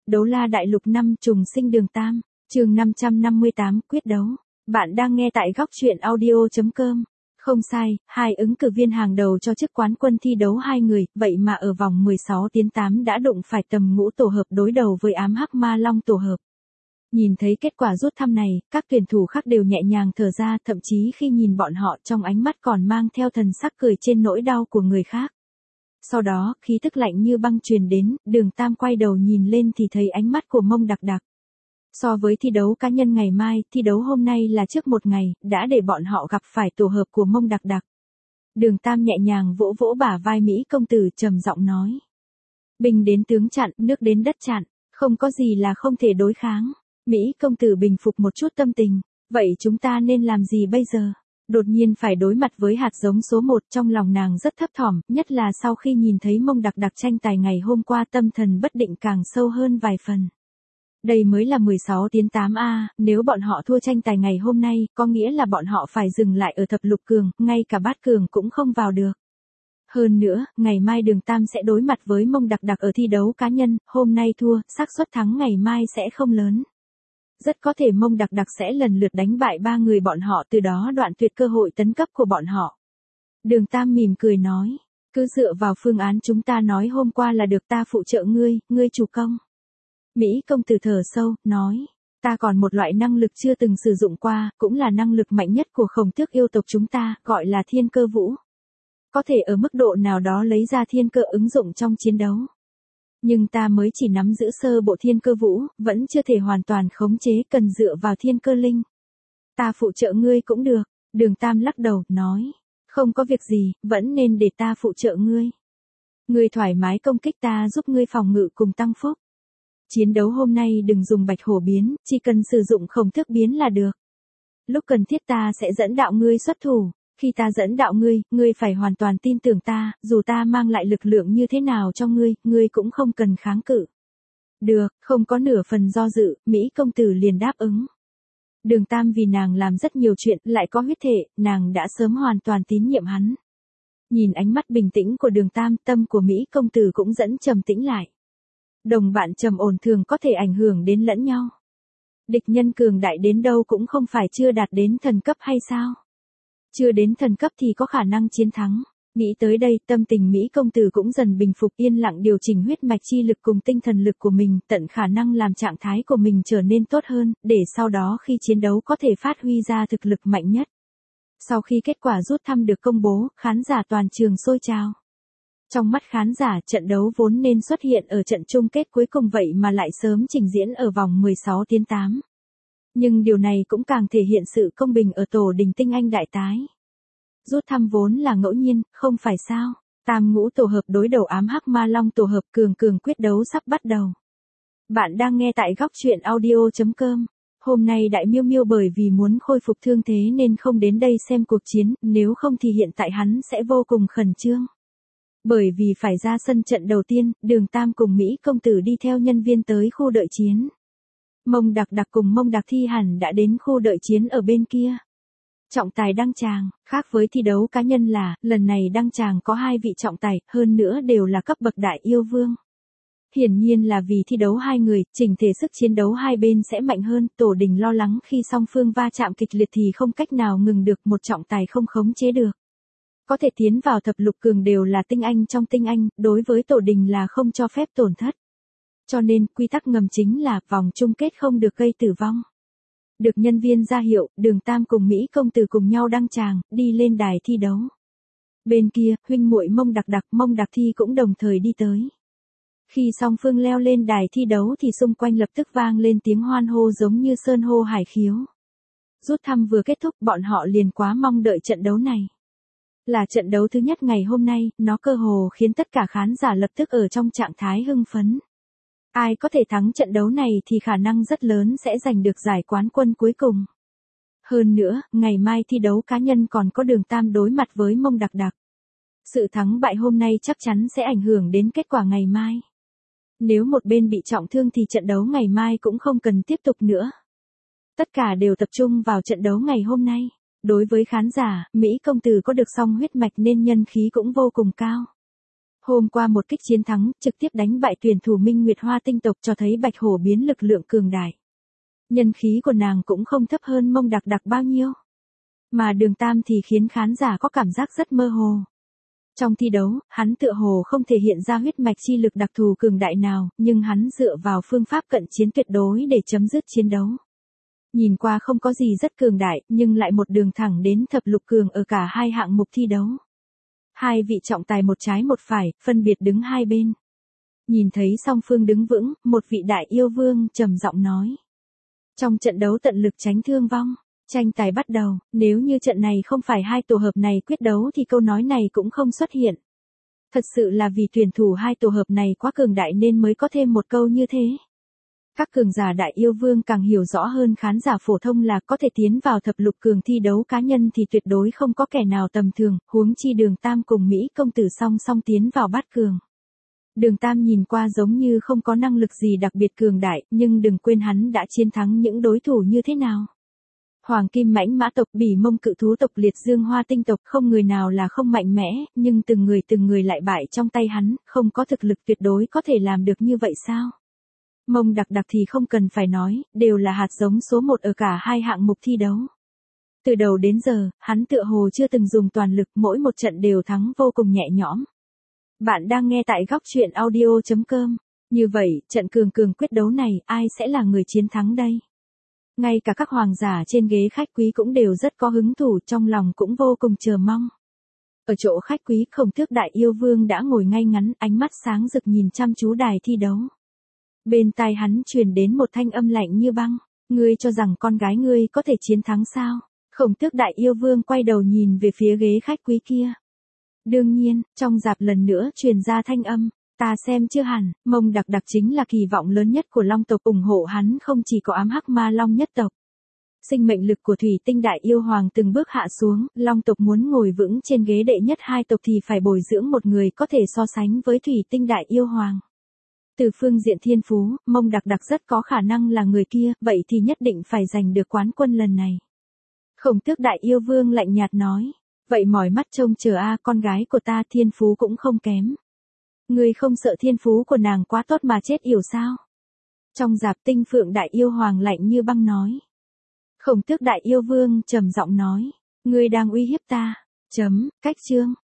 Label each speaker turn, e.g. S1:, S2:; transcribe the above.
S1: Đấu la đại lục 5 trùng sinh đường Tam, chương 558 quyết đấu. Bạn đang nghe tại góc truyện audio.com. Không sai, hai ứng cử viên hàng đầu cho chức quán quân thi đấu hai người, vậy mà ở vòng 16 tiến 8 đã đụng phải tầm ngũ tổ hợp đối đầu với ám hắc ma long tổ hợp. Nhìn thấy kết quả rút thăm này, các tuyển thủ khác đều nhẹ nhàng thở ra, thậm chí khi nhìn bọn họ trong ánh mắt còn mang theo thần sắc cười trên nỗi đau của người khác. Sau đó, khí tức lạnh như băng truyền đến, đường Tam quay đầu nhìn lên thì thấy ánh mắt của Mông Đặc Đặc. So với thi đấu cá nhân ngày mai, thi đấu hôm nay là trước một ngày, đã để bọn họ gặp phải tổ hợp của Mông Đặc Đặc. Đường Tam nhẹ nhàng vỗ vỗ bả vai Mỹ công tử trầm giọng nói. Binh đến tướng chặn, nước đến đất chặn, không có gì là không thể đối kháng. Mỹ công tử bình phục một chút tâm tình, vậy chúng ta nên làm gì bây giờ? Đột nhiên phải đối mặt với hạt giống số 1, trong lòng nàng rất thấp thỏm, nhất là sau khi nhìn thấy Mông Đặc Đặc tranh tài ngày hôm qua, tâm thần bất định càng sâu hơn vài phần. Đây mới là 16 tiến 8A, nếu bọn họ thua tranh tài ngày hôm nay, có nghĩa là bọn họ phải dừng lại ở thập lục cường, ngay cả bát cường cũng không vào được. Hơn nữa, ngày mai đường Tam sẽ đối mặt với Mông Đặc Đặc ở thi đấu cá nhân, hôm nay thua, xác suất thắng ngày mai sẽ không lớn. Rất có thể Mông Đặc Đặc sẽ lần lượt đánh bại ba người bọn họ, từ đó đoạn tuyệt cơ hội tấn cấp của bọn họ. Đường Tam mỉm cười nói, cứ dựa vào phương án chúng ta nói hôm qua là được, ta phụ trợ ngươi chủ công. Mỹ công tử thở sâu, nói, ta còn một loại năng lực chưa từng sử dụng qua, cũng là năng lực mạnh nhất của Khổng Tước yêu tộc chúng ta, gọi là thiên cơ vũ. Có thể ở mức độ nào đó lấy ra thiên cơ ứng dụng trong chiến đấu. Nhưng ta mới chỉ nắm giữ sơ bộ thiên cơ vũ, vẫn chưa thể hoàn toàn khống chế, cần dựa vào thiên cơ linh. Ta phụ trợ ngươi cũng được, đường Tam lắc đầu, nói, không có việc gì, vẫn nên để ta phụ trợ ngươi. Ngươi thoải mái công kích, ta giúp ngươi phòng ngự cùng tăng phúc. Chiến đấu hôm nay đừng dùng bạch hổ biến, chỉ cần sử dụng Khổng Tước biến là được. Lúc cần thiết ta sẽ dẫn đạo ngươi xuất thủ. Khi ta dẫn đạo ngươi phải hoàn toàn tin tưởng ta, dù ta mang lại lực lượng như thế nào cho ngươi cũng không cần kháng cự. Được, không có nửa phần do dự, Mỹ công tử liền đáp ứng. Đường Tam vì nàng làm rất nhiều chuyện, lại có huyết thể, nàng đã sớm hoàn toàn tín nhiệm hắn. Nhìn ánh mắt bình tĩnh của đường Tam, tâm của Mỹ công tử cũng dẫn trầm tĩnh lại. Đồng bạn trầm ổn thường có thể ảnh hưởng đến lẫn nhau. Địch nhân cường đại đến đâu cũng không phải chưa đạt đến thần cấp hay sao? Chưa đến thần cấp thì có khả năng chiến thắng. Nghĩ tới đây, tâm tình Mỹ công tử cũng dần bình phục, yên lặng điều chỉnh huyết mạch chi lực cùng tinh thần lực của mình, tận khả năng làm trạng thái của mình trở nên tốt hơn, để sau đó khi chiến đấu có thể phát huy ra thực lực mạnh nhất. Sau khi kết quả rút thăm được công bố, khán giả toàn trường sôi trào. Trong mắt khán giả, trận đấu vốn nên xuất hiện ở trận chung kết cuối cùng vậy mà lại sớm trình diễn ở vòng 16 tiến 8. Nhưng điều này cũng càng thể hiện sự công bình ở tổ đình tinh anh đại tái. Rút thăm vốn là ngẫu nhiên, không phải sao? Tam ngũ tổ hợp đối đầu ám hắc ma long tổ hợp, cường quyết đấu sắp bắt đầu. Bạn đang nghe tại góc truyện audio.com. Hôm nay Đại Miêu Miêu bởi vì muốn khôi phục thương thế nên không đến đây xem cuộc chiến, nếu không thì hiện tại hắn sẽ vô cùng khẩn trương. Bởi vì phải ra sân trận đầu tiên, đường Tam cùng Mỹ công tử đi theo nhân viên tới khu đợi chiến. Mông Đặc Đặc cùng Mông Đặc Thi hẳn đã đến khu đợi chiến ở bên kia. Trọng tài đăng tràng, khác với thi đấu cá nhân là, lần này đăng tràng có hai vị trọng tài, hơn nữa đều là cấp bậc đại yêu vương. Hiển nhiên là vì thi đấu hai người, chỉnh thể sức chiến đấu hai bên sẽ mạnh hơn, tổ đình lo lắng khi song phương va chạm kịch liệt thì không cách nào ngừng được, một trọng tài không khống chế được. Có thể tiến vào thập lục cường đều là tinh anh trong tinh anh, đối với tổ đình là không cho phép tổn thất. Cho nên, quy tắc ngầm chính là vòng chung kết không được gây tử vong. Được nhân viên ra hiệu, đường Tam cùng Mỹ công tử cùng nhau đăng tràng, đi lên đài thi đấu. Bên kia, huynh muội Mông Đặc Đặc, Mông Đặc Thi cũng đồng thời đi tới. Khi song phương leo lên đài thi đấu thì xung quanh lập tức vang lên tiếng hoan hô giống như sơn hô hải khiếu. Rút thăm vừa kết thúc, bọn họ liền quá mong đợi trận đấu này. Là trận đấu thứ nhất ngày hôm nay, nó cơ hồ khiến tất cả khán giả lập tức ở trong trạng thái hưng phấn. Ai có thể thắng trận đấu này thì khả năng rất lớn sẽ giành được giải quán quân cuối cùng. Hơn nữa, ngày mai thi đấu cá nhân còn có đường Tam đối mặt với Mông Đặc Đặc. Sự thắng bại hôm nay chắc chắn sẽ ảnh hưởng đến kết quả ngày mai. Nếu một bên bị trọng thương thì trận đấu ngày mai cũng không cần tiếp tục nữa. Tất cả đều tập trung vào trận đấu ngày hôm nay. Đối với khán giả, Mỹ công tử có được song huyết mạch nên nhân khí cũng vô cùng cao. Hôm qua một kích chiến thắng, trực tiếp đánh bại tuyển thủ Minh Nguyệt Hoa tinh tộc cho thấy Bạch Hổ biến lực lượng cường đại. Nhân khí của nàng cũng không thấp hơn Mông Đặc Đặc bao nhiêu. Mà Đường Tam thì khiến khán giả có cảm giác rất mơ hồ. Trong thi đấu, hắn tựa hồ không thể hiện ra huyết mạch chi lực đặc thù cường đại nào, nhưng hắn dựa vào phương pháp cận chiến tuyệt đối để chấm dứt chiến đấu. Nhìn qua không có gì rất cường đại, nhưng lại một đường thẳng đến thập lục cường ở cả hai hạng mục thi đấu. Hai vị trọng tài một trái một phải, phân biệt đứng hai bên. Nhìn thấy song phương đứng vững, một vị đại yêu vương trầm giọng nói. Trong trận đấu tận lực tránh thương vong, tranh tài bắt đầu, nếu như trận này không phải hai tổ hợp này quyết đấu thì câu nói này cũng không xuất hiện. Thật sự là vì tuyển thủ hai tổ hợp này quá cường đại nên mới có thêm một câu như thế. Các cường giả đại yêu vương càng hiểu rõ hơn khán giả phổ thông là có thể tiến vào thập lục cường thi đấu cá nhân thì tuyệt đối không có kẻ nào tầm thường, huống chi Đường Tam cùng Mỹ công tử song song tiến vào bát cường. Đường Tam nhìn qua giống như không có năng lực gì đặc biệt cường đại, nhưng đừng quên hắn đã chiến thắng những đối thủ như thế nào. Hoàng Kim Mãnh Mã tộc, Bỉ Mông Cự Thú tộc, Liệt Dương Hoa Tinh tộc, không người nào là không mạnh mẽ, nhưng từng người lại bại trong tay hắn, không có thực lực tuyệt đối có thể làm được như vậy sao? Mông Đặc Đặc thì không cần phải nói, đều là hạt giống số 1 ở cả hai hạng mục thi đấu. Từ đầu đến giờ, hắn tựa hồ chưa từng dùng toàn lực, mỗi một trận đều thắng vô cùng nhẹ nhõm. Bạn đang nghe tại góc truyện audio.com. Như vậy, trận cường quyết đấu này, ai sẽ là người chiến thắng đây? Ngay cả các hoàng giả trên ghế khách quý cũng đều rất có hứng thú, trong lòng cũng vô cùng chờ mong. Ở chỗ khách quý, Khổng Tước đại yêu vương đã ngồi ngay ngắn, ánh mắt sáng rực nhìn chăm chú đài thi đấu. Bên tai hắn truyền đến một thanh âm lạnh như băng, ngươi cho rằng con gái ngươi có thể chiến thắng sao? Khổng Tước đại yêu vương quay đầu nhìn về phía ghế khách quý kia. Đương nhiên, trong dạp lần nữa truyền ra thanh âm, ta xem chưa hẳn, Mông Đặc Đặc chính là kỳ vọng lớn nhất của Long tộc, ủng hộ hắn không chỉ có ám hắc ma long nhất tộc. Sinh mệnh lực của Thủy Tinh đại yêu hoàng từng bước hạ xuống, Long tộc muốn ngồi vững trên ghế đệ nhất hai tộc thì phải bồi dưỡng một người có thể so sánh với Thủy Tinh đại yêu hoàng. Từ phương diện thiên phú, Mông Đặc Đặc rất có khả năng là người kia, vậy thì nhất định phải giành được quán quân lần này. Khổng Tước đại yêu vương lạnh nhạt nói, vậy mỏi mắt trông chờ con gái của ta thiên phú cũng không kém. Ngươi không sợ thiên phú của nàng quá tốt mà chết yểu sao? Trong dạp Tinh Phượng đại yêu hoàng lạnh như băng nói. Khổng Tước đại yêu vương trầm giọng nói, ngươi đang uy hiếp ta. Cách chương.